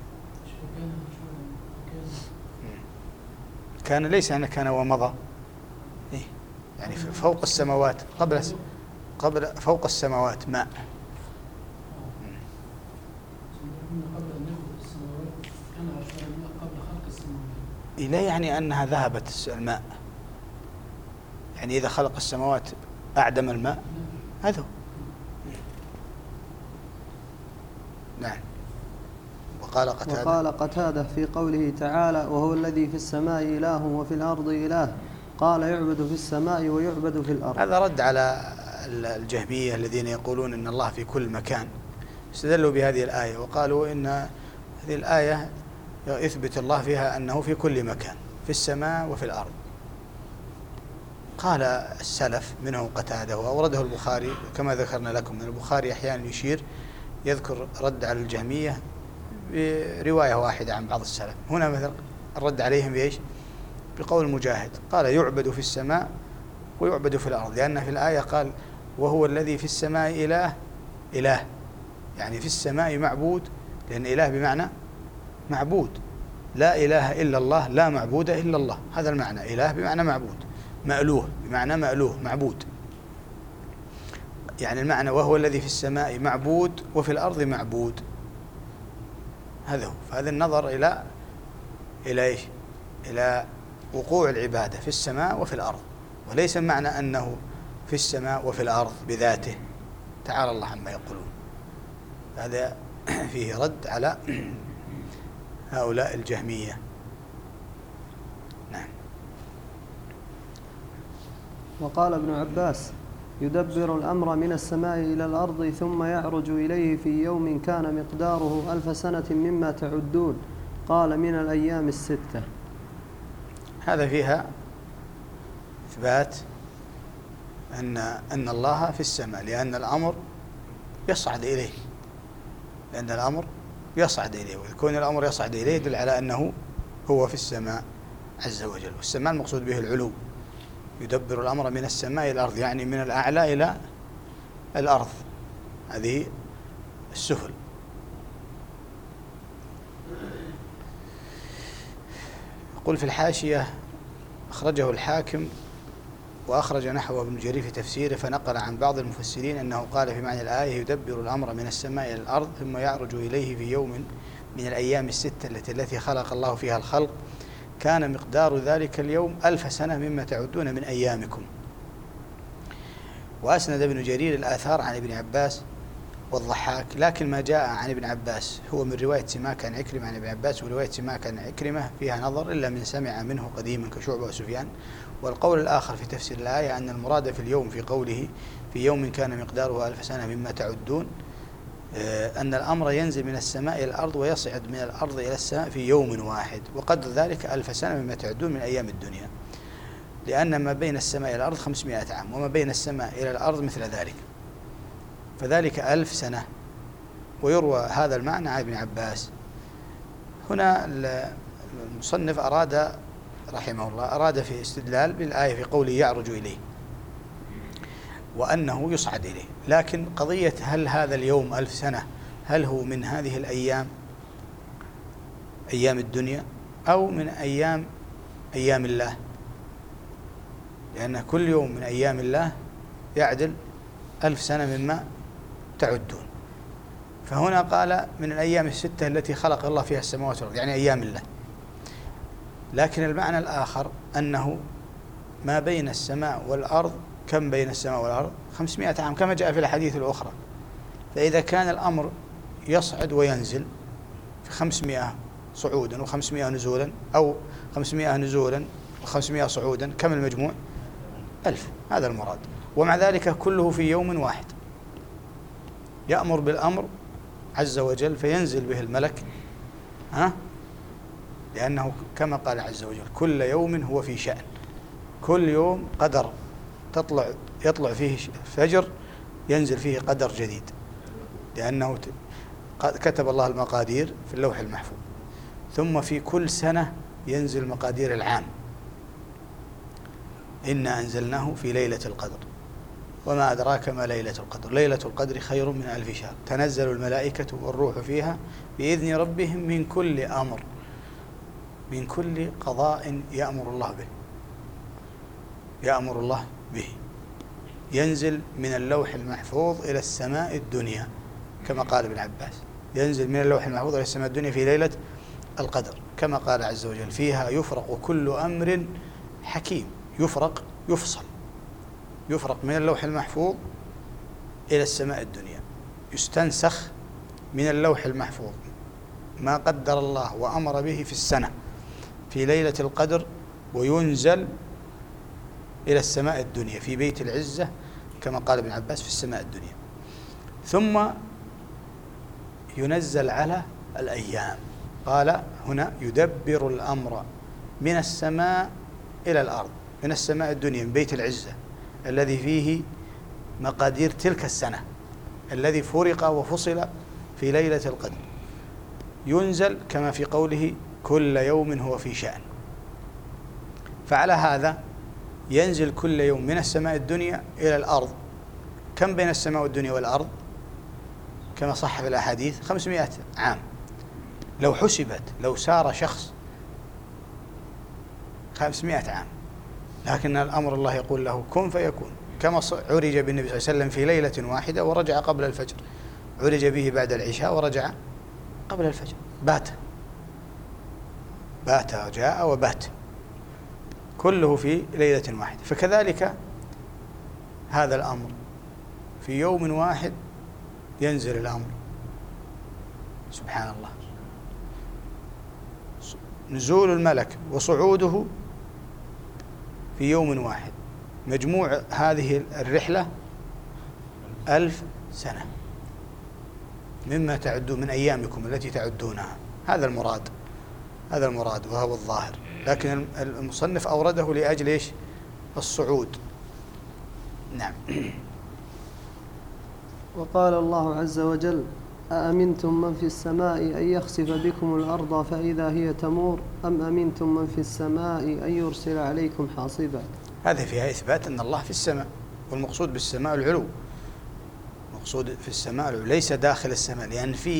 Speaker 1: كان ليس أنه كان ومضى، يعني فوق السماوات قبل فوق السماوات ماء. لا يعني أنها ذهبت الماء، يعني إذا خلق السماوات أعدم الماء، هذا هو. نعم.
Speaker 2: وقال قتادة في قوله تعالى وهو الذي في السماء إله وفي الأرض إله، قال يعبد في السماء ويعبد في الأرض.
Speaker 1: هذا رد على الجهمية الذين يقولون إن الله في كل مكان، استدلوا بهذه الآية وقالوا إن هذه الآية يثبت الله فيها أنه في كل مكان في السماء وفي الأرض. قال السلف منهم قتادة وأورده البخاري كما ذكرنا لكم، من البخاري أحيانا يشير يذكر رد على الجهمية برواية واحدة عن بعض السلف. هنا مثلا الرد عليهم بإيش؟ بقول مجاهد قال يعبد في السماء ويعبد في الأرض، لأن في الآية قال وهو الذي في السماء إله، يعني في السماء معبود، لأن إله بمعنى معبود، لا إله إلا الله، لا معبود إلا الله، هذا المعنى. إله بمعنى معبود، مألوه بمعنى مألوه معبود، يعني المعنى وهو الذي في السماء معبود وفي الأرض معبود، هذا هو. فهذا النظر إلى إيش؟ إلى وقوع العبادة في السماء وفي الأرض، وليس معنى أنه في السماء وفي الأرض بذاته، تعالى الله عما يقولون. هذا فيه رد على هؤلاء الجهمية. نعم.
Speaker 2: وقال ابن عباس يدبر الأمر من السماء إلى الأرض ثم يعرج إليه في يوم كان مقداره 1000 سنة مما تعدون، قال من الأيام الستة.
Speaker 1: هذا فيها إثبات أن الله في السماء، لأن الأمر يصعد إليه، وكون الأمر يصعد إليه يدل على أنه هو في السماء عز وجل. والسماء المقصود به العلو، يدبر الأمر من السماء إلى الأرض، يعني من الأعلى إلى الأرض، هذه السفل. يقول في الحاشية أخرجه الحاكم وأخرج نحوه ابن جرير في تفسيره، فنقل عن بعض المفسرين أنه قال في معنى الآية يدبر الأمر من السماء إلى الأرض ثم يعرج إليه في يوم من الأيام الستة التي خلق الله فيها الخلق، كان مقدار ذلك اليوم 1000 سنة مما تعدون من أيامكم. وأسند ابن جرير الآثار عن ابن عباس والضحاك، لكن ما جاء عن ابن عباس هو من رواية سماك عن عكرمة عن ابن عباس، ورواية سماك عن عكرمة فيها نظر إلا من سمع منه قديما كشعبة وسفيان. والقول الآخر في تفسير الآية أن المراد في اليوم في قوله في يوم كان مقداره 1000 سنة مما تعدون، أن الأمر ينزل من السماء إلى الأرض ويصعد من الأرض إلى السماء في يوم واحد، وقدر ذلك 1000 سنة مما تعدون من أيام الدنيا، لأن ما بين السماء إلى الأرض 500 عام، وما بين السماء إلى الأرض مثل ذلك، فذلك 1000 سنة. ويروى هذا المعنى عن ابن عباس. هنا المصنف أراد رحمه الله أراد في استدلال بالآية في قوله يعرج إليه وأنه يصعد إليه، لكن قضية هل هذا اليوم 1000 سنة هل هو من هذه الأيام أيام الدنيا أو من أيام الله، لأن كل يوم من أيام الله يعدل 1000 سنة مما تعدون. فهنا قال من الأيام الستة التي خلق الله فيها السماوات والأرض، يعني أيام الله. لكن المعنى الآخر أنه ما بين السماء والأرض، كم بين السماء والأرض؟ 500 عام كما جاء في الحديث الأخرى. فإذا كان الأمر يصعد وينزل في 500 صعودا و500 نزولا، أو 500 نزولا و500 صعودا، كم المجموع؟ 1000. هذا المراد. ومع ذلك كله في يوم واحد، يأمر بالأمر عز وجل فينزل به الملك، لأنه كما قال عز وجل كل يوم هو في شأن، كل يوم قدر يطلع فيه الفجر ينزل فيه قدر جديد، لأنه كتب الله المقادير في اللوح المحفوظ، ثم في كل سنة ينزل مقادير العام. إنا أنزلناه في ليلة القدر وما أدراك ما ليلة القدر، ليلة القدر خير من 1000 شهر، تنزل الملائكة والروح فيها بإذن ربهم من كل أمر، من كل قضاء يأمر الله به. ينزل من اللوح المحفوظ إلى السماء الدنيا كما قال ابن عباس، ينزل من اللوح المحفوظ إلى السماء الدنيا في ليلة القدر، كما قال عز وجل فيها يفرق كل أمر حكيم. يفرق من اللوح المحفوظ إلى السماء الدنيا، يستنسخ من اللوح المحفوظ ما قدر الله وأمر به في السنة في ليلة القدر، وينزل إلى السماء الدنيا في بيت العزة كما قال ابن عباس في السماء الدنيا، ثم ينزل على الأيام. قال هنا يدبر الأمر من السماء إلى الأرض، من السماء الدنيا من بيت العزة الذي فيه مقادير تلك السنة الذي فرق وفصل في ليلة القدر، ينزل كما في قوله كل يوم هو في شأن. فعلى هذا ينزل كل يوم من السماء الدنيا إلى الأرض. كم بين السماء والدنيا والأرض؟ كما صح في الأحاديث 500 عام. لو حسبت، لو سار شخص 500 عام، لكن الأمر الله يقول له كن فيكون، كما عرج بالنبي صلى الله عليه وسلم في ليلة واحدة ورجع قبل الفجر، عرج به بعد العشاء ورجع قبل الفجر، بات وجاء وبات، كله في ليلة واحدة. فكذلك هذا الأمر في يوم واحد ينزل الأمر، سبحان الله. نزول الملك وصعوده في يوم واحد، مجموع هذه الرحلة 1000 سنة مما تعدون من أيامكم التي تعدونها. هذا المراد وهو الظاهر، لكن المصنف أورده لأجل إيش؟ الصعود. نعم.
Speaker 2: وقال الله عز وجل أأمنتم من في السماء أن يخسف بكم الأرض فإذا هي تمور أم أمنتم من في السماء أن يرسل عليكم حاصبا.
Speaker 1: هذا فيها إثبات أن الله في السماء، والمقصود بالسماء العلو، مقصود في السماء العلو ليس داخل السماء،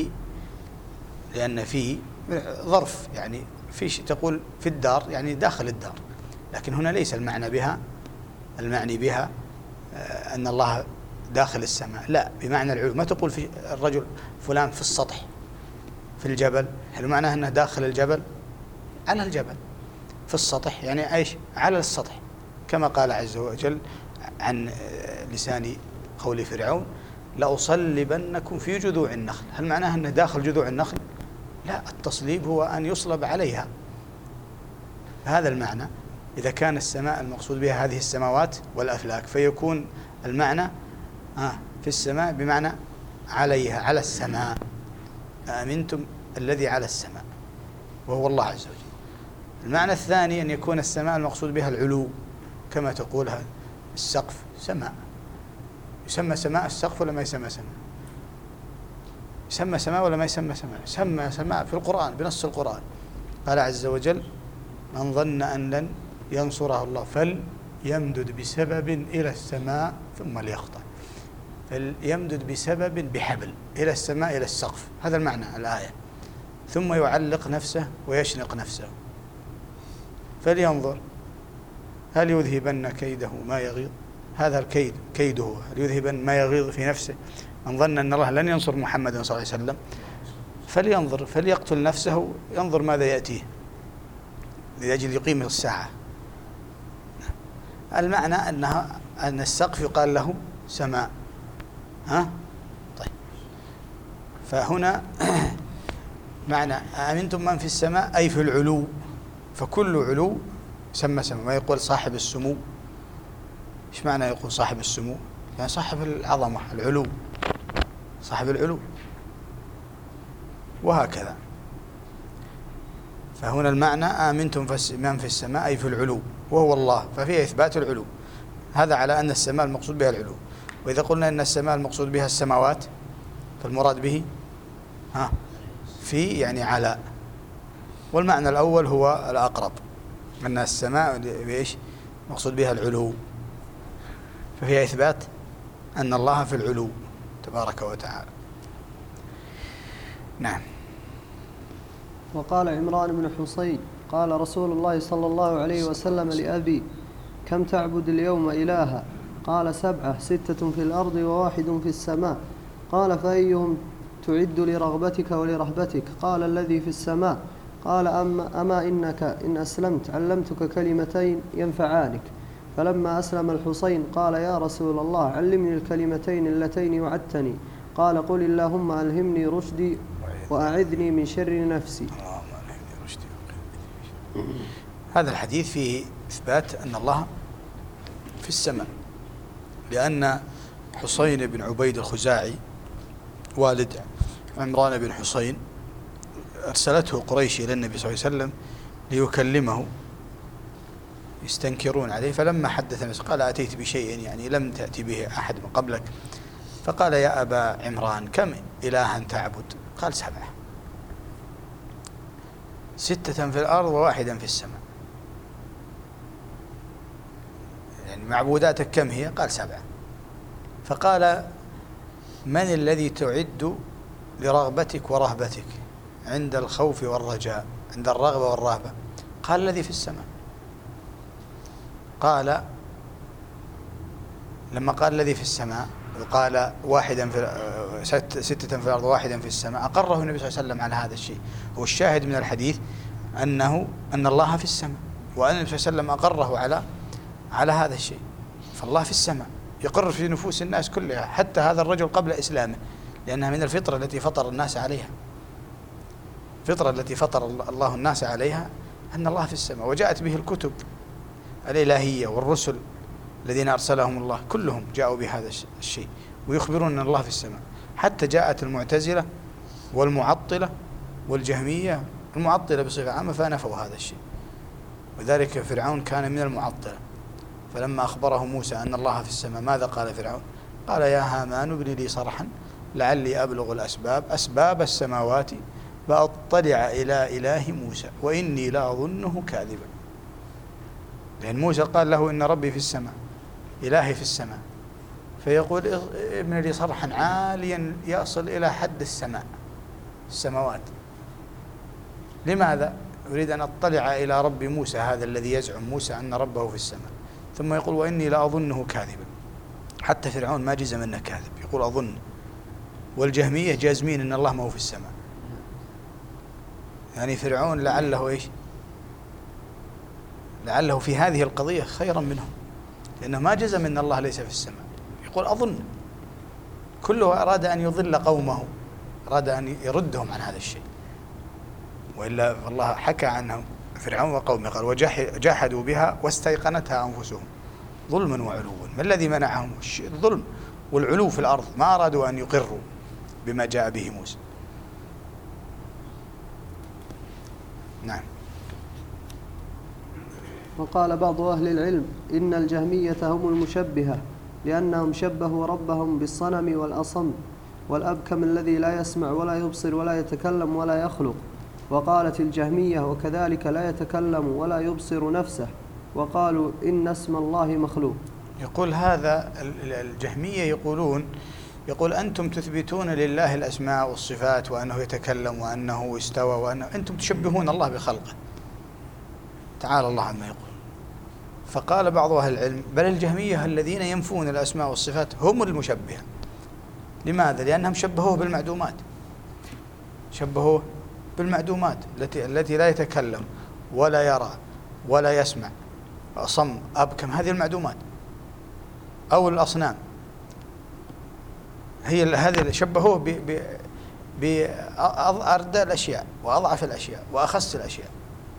Speaker 1: لأن في ظرف، يعني في شيء تقول في الدار يعني داخل الدار، لكن هنا ليس المعني بها أن الله داخل السماء، لا، بمعنى العلو. ما تقول في الرجل فلان في السطح في الجبل، هل معناه أنه داخل الجبل؟ على الجبل. في السطح يعني ايش؟ على السطح، كما قال عز وجل عن لسان قول فرعون لأصلبنكم في جذوع النخل. هل معناه أنه داخل جذوع النخل؟ لا، التصليب هو أن يصلب عليها، هذا المعنى. إذا كان السماء المقصود بها هذه السماوات والأفلاك، فيكون المعنى في السماء بمعنى عليها، على السماء. أأمنتم الذي على السماء وهو الله عز وجل. المعنى الثاني أن يكون السماء المقصود بها العلو، كما تقولها السقف سماء. يسمى سماء السقف ولا ما يسمى سماء؟ يسمى سماء ولا ما يسمى سماء؟ يسمى سماء في القرآن بنص القرآن. قال عز وجل من ظن أن لن ينصره الله فليمدد بسبب إلى السماء ثم ليقطع. فليمدد بسبب بحبل إلى السماء إلى السقف، هذا المعنى الآية. ثم يعلق نفسه ويشنق نفسه، فلينظر هل يذهبن كيده ما يغيظ. هذا الكيد كيده، هل يذهبن ما يغيظ في نفسه. من ظن أن الله لن ينصر محمدا صلى الله عليه وسلم فلينظر، فليقتل نفسه، ينظر ماذا يأتيه لأجل يقيم الساعة. المعنى أن السقف يقال له سماء. طيب، فهنا معنى أأمنتم من في السماء أي في العلو، فكل علو سمى سماء. ما يقول صاحب السمو، إيش معنى يقول صاحب السمو؟ يعني صاحب العظمة، العلو، صاحب العلو، وهكذا. فهنا المعنى آمنتم من في السماء أي في العلو وهو الله، ففيه إثبات العلو، هذا على أن السماء المقصود بها العلو. وإذا قلنا أن السماء المقصود بها السماوات فالمراد به في يعني على. والمعنى الأول هو الأقرب، أن السماء بإيش مقصود بها العلو، فهي إثبات أن الله في العلو تبارك وتعالى. نعم.
Speaker 2: وقال عمران بن حصين قال رسول الله صلى الله عليه وسلم لأبي: كم تعبد اليوم إلها؟ قال: 7، 6 في الأرض و1 في السماء. قال: فأيهم تعد لرغبتك ولرهبتك؟ قال: الذي في السماء. قال: أما إنك إن أسلمت علمتك كلمتين ينفعانك. فلما أسلم الحصين قال: يا رسول الله، علمني الكلمتين اللتين وعدتني. قال: قل اللهم ألهمني رشدي وأعذني من شر نفسي.
Speaker 1: هذا الحديث فيه إثبات أن الله في السماء، لأن حصين بن عبيد الخزاعي والد عمران بن حصين أرسلته قريش إلى النبي صلى الله عليه وسلم ليكلمه، يستنكرون عليه، فلما حدث الناس قال: أتيت بشيء يعني لم تأتي به أحد من قبلك. فقال: يا أبا عمران، كم إلها تعبد؟ قال: 7، 6 في الأرض و1 في السماء. يعني معبوداتك كم هي؟ قال: 7. فقال: من الذي تعد لرغبتك ورهبتك عند الخوف والرجاء، عند الرغبة والرهبة؟ قال: الذي في السماء. قال: لما قال الذي في السماء وقال 6 في الأرض و1 في السماء، أقره النبي صلى الله عليه وسلم على هذا الشيء. والشاهد من الحديث أن الله في السماء، وأن النبي صلى الله عليه وسلم أقره على هذا الشيء. فالله في السماء يقر في نفوس الناس كلها، حتى هذا الرجل قبل إسلامه، لأنها من الفطرة التي فطر الناس عليها. الفطرة التي فطر الله الناس عليها أن الله في السماء، وجاءت به الكتب الإلهية والرسل الذين أرسلهم الله كلهم جاءوا بهذا الشيء ويخبرون أن الله في السماء. حتى جاءت المعتزلة والمعطلة والجهمية، المعطلة بصفة عامة فنفوا هذا الشيء، وذلك فرعون كان من المعطلة. فلما أخبره موسى أن الله في السماء ماذا قال فرعون؟ قال: يا هامان ابن لي صرحا لعلي أبلغ أسباب السماوات فأطلع إلى إله موسى وإني لأظنه كاذبا. لأن موسى قال له: إن ربي في السماء، إلهي في السماء، فيقول: ابن لي صرحا عاليا يصل إلى حد السماوات. لماذا؟ أريد أن أطلع إلى رب موسى، هذا الذي يزعم موسى أن ربه في السماء. ثم يقول: وإني لأظنه كاذبا. حتى فرعون ما جزم أنه كاذب، يقول أظن. والجهمية جازمين أن الله ما هو في السماء. يعني فرعون لعله في هذه القضية خيرا منهم، لأنه ما جزم أن الله ليس في السماء، يقول أظن. كله أراد أن يضل قومه، أراد أن يردهم عن هذا الشيء. وإلا فالله حكى عنهم فرعون وقومه قال: وجاحدوا بها واستيقنتها أنفسهم ظلما وعلوا. ما الذي منعهم؟ الظلم والعلو في الأرض، ما أرادوا أن يقروا بما جاء به موسى. نعم.
Speaker 2: وقال بعض أهل العلم: إن الجهمية هم المشبهة، لأنهم شبهوا ربهم بالصنم والأصم والأبكم الذي لا يسمع ولا يبصر ولا يتكلم ولا يخلق. وقالت الجهمية: وكذلك لا يتكلم ولا يبصر نفسه. وقالوا: إن اسم الله مخلوق.
Speaker 1: يقول هذا الجهمية يقول أنتم تثبتون لله الأسماء والصفات وأنه يتكلم وأنه استوى وأنه أنتم تشبهون الله بخلقه، تعالى الله عما يقول. فقال بعض أهل العلم: بل الجهمية الذين ينفون الأسماء والصفات هم المشبهة. لماذا؟ لأنهم شبهوه بالمعدومات التي لا يتكلم ولا يرى ولا يسمع، أصم أبكم، هذه المعدومات أو الأصنام هذه اللي شبهوه بأردى الأشياء وأضعف الأشياء وأخص الأشياء.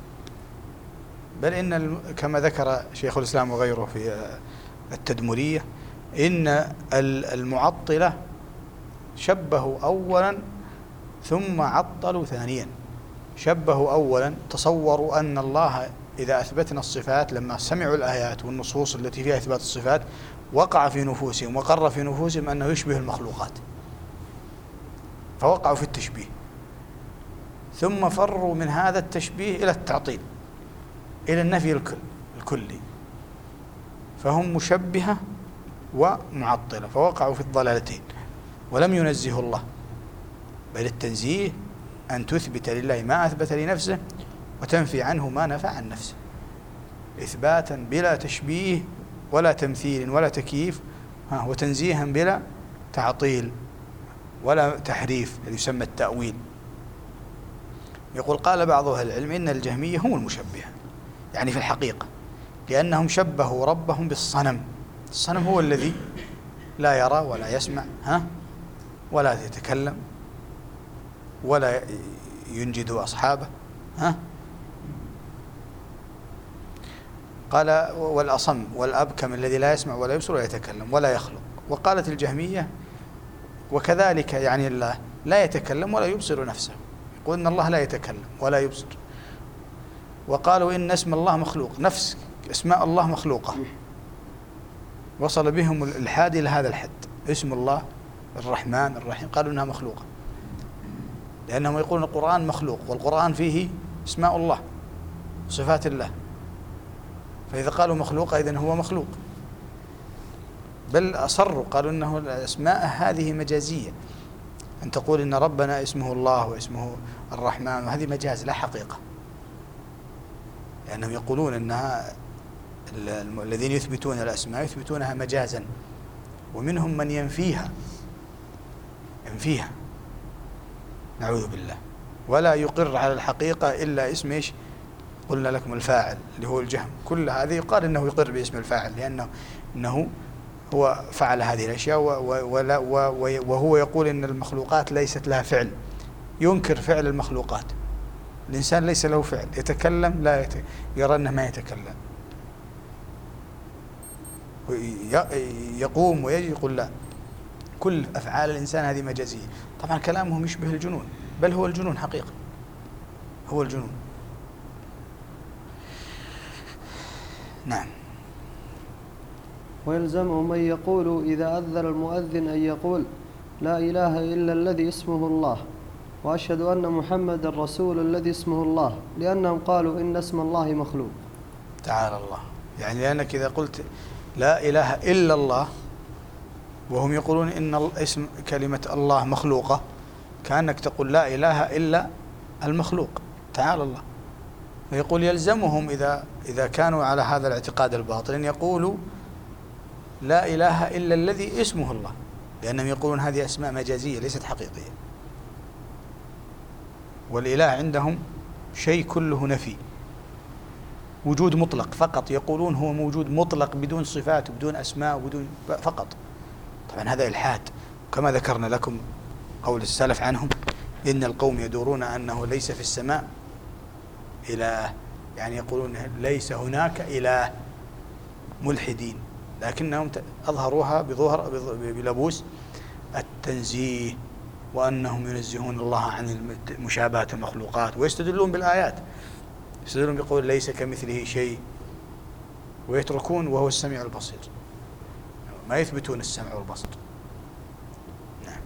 Speaker 1: بل إن كما ذكر شيخ الإسلام وغيره في التدمرية إن المعطلة شبهوا أولا ثم عطلوا ثانيا. شبهوا أولا، تصوروا أن الله إذا أثبتنا الصفات، لما سمعوا الآيات والنصوص التي فيها إثبات الصفات وقع في نفوسهم وقر في نفوسهم أنه يشبه المخلوقات، فوقعوا في التشبيه، ثم فروا من هذا التشبيه إلى التعطيل، إلى النفي الكلي، فهم مشبهة ومعطلة، فوقعوا في الضلالتين ولم ينزهوا الله. بل التنزيه أن تثبت لله ما أثبت لنفسه وتنفي عنه ما نفى عن نفسه، إثباتا بلا تشبيه ولا تمثيل ولا تكييف، وتنزيها بلا تعطيل ولا تحريف الذي يسمى التأويل. يقول قال بعض أهل العلم إن الجهمية هم المشبهة، يعني في الحقيقة، لأنهم شبهوا ربهم بالصنم. الصنم هو الذي لا يرى ولا يسمع ولا يتكلم ولا ينجد أصحابه قال والأصم والأبكم الذي لا يسمع ولا يبصر ولا يتكلم ولا يخلق. وقالت الجهمية وكذلك يعني الله لا يتكلم ولا يبصر نفسه، يقول إن الله لا يتكلم ولا يبصر. وقالوا إن اسم الله مخلوق، نفس اسماء الله مخلوقة، وصل بهم الإلحاد إلى هذا الحد. اسم الله الرحمن الرحيم قالوا إنها مخلوقة، لأنهم يقولون القرآن مخلوق، والقرآن فيه اسماء الله صفات الله، فإذا قالوا مخلوقة إذن هو مخلوق. بل أصروا قالوا إنه الأسماء هذه مجازية، أن تقول إن ربنا اسمه الله واسمه الرحمن، وهذه مجاز لا حقيقة، لأنهم يقولون أنها الذين يثبتون الأسماء يثبتونها مجازا، ومنهم من ينفيها نعوذ بالله، ولا يقر على الحقيقة إلا اسم إيش؟ قلنا لكم الفاعل اللي هو الجهم. كل هذه يقال إنه يقر باسم الفاعل، لأنه هو فعل هذه الأشياء، وهو يقول إن المخلوقات ليست لها فعل، ينكر فعل المخلوقات. الإنسان ليس له فعل، يتكلم لا يرى أنه ما يتكلم، يقوم ويجي، يقول لا، كل أفعال الإنسان هذه مجازية. طبعا كلامهم يشبه الجنون، بل هو الجنون حقيقة، هو الجنون. نعم.
Speaker 2: ويلزمهم أن يقولوا إذا أذن المؤذن أن يقول لا إله إلا الذي اسمه الله، وأشهد أن محمد الرسول الذي اسمه الله، لأنهم قالوا إن اسم الله مخلوق.
Speaker 1: تعالى الله، يعني لأنك إذا قلت لا إله إلا الله وهم يقولون إن اسم كلمة الله مخلوقة، كأنك تقول لا إله إلا المخلوق تعالى الله. فيقول يلزمهم إذا كانوا على هذا الاعتقاد الباطل أن يقولوا لا إله إلا الذي اسمه الله، لأنهم يقولون هذه أسماء مجازية ليست حقيقية، والإله عندهم شيء كله نفي، وجود مطلق فقط، يقولون هو موجود مطلق بدون صفات وبدون أسماء وبدون فقط. طبعا هذا إلحاد، كما ذكرنا لكم قول السلف عنهم إن القوم يدورون أنه ليس في السماء إله، يعني يقولون ليس هناك إله، ملحدين، لكنهم أظهروها بلبوس التنزيه، وأنهم ينزهون الله عن مشابهة المخلوقات، ويستدلون بالآيات، يستدلون بقول ليس كمثله شيء، ويتركون وهو السميع البصير، ما يثبتون السمع والبصر. نعم.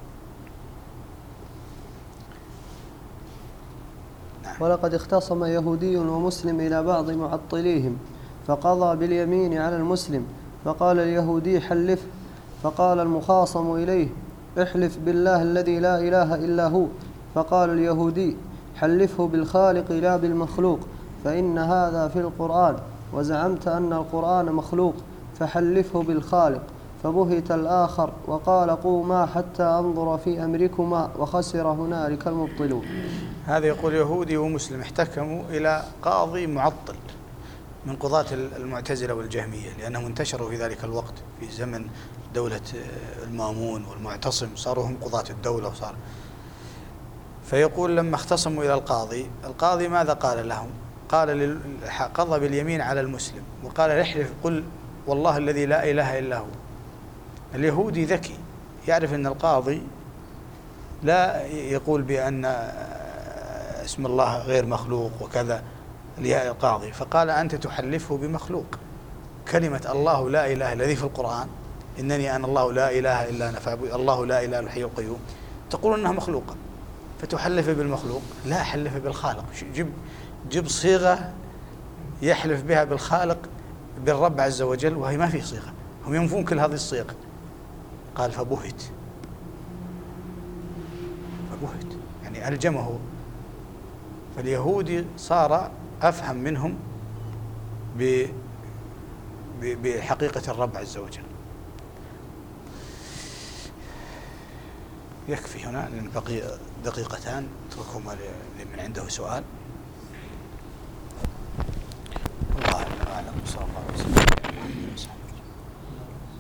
Speaker 2: ولقد اختصم يهودي ومسلم إلى بعض معطليهم، فقضى باليمين على المسلم، فقال اليهودي حلف، فقال المخاصم إليه احلف بالله الذي لا إله إلا هو، فقال اليهودي حلفه بالخالق لا بالمخلوق، فإن هذا في القرآن، وزعمت أن القرآن مخلوق، فحلفه بالخالق. فبهت الآخر وقال قوما حتى أنظر في أمركما، وخسر هنالك المبطلون.
Speaker 1: هذا يقول يهودي ومسلم احتكموا إلى قاضي معطل من قضاة المعتزلة والجهمية، لأنهم انتشروا في ذلك الوقت في زمن دولة المامون والمعتصم، صاروا هم قضاة الدولة وصار. فيقول لما اختصموا إلى القاضي ماذا قال لهم؟ قال قضى باليمين على المسلم وقال احلف، قل والله الذي لا إله إلا هو. اليهودي ذكي، يعرف أن القاضي لا يقول بأن اسم الله غير مخلوق وكذا القاضي، فقال أنت تحلفه بمخلوق، كلمة الله لا إله الذي في القرآن إنني أنا الله لا إله إلا أنا فاعبد الله لا إله الحي القيوم، تقول أنها مخلوقة فتحلف بالمخلوق. لا، حلف بالخالق. جب صيغة يحلف بها بالخالق بالرب عز وجل وهي ما في صيغة، هم ينفون كل هذه الصيغ. قال فبهت يعني ألجمه. فاليهودي صار أفهم منهم بحقيقة الرب عز وجل. يكفي هنا لأن بقي دقيقتان، اتركهما لمن عنده سؤال. الله أعلم. صلى الله عليه وسلم.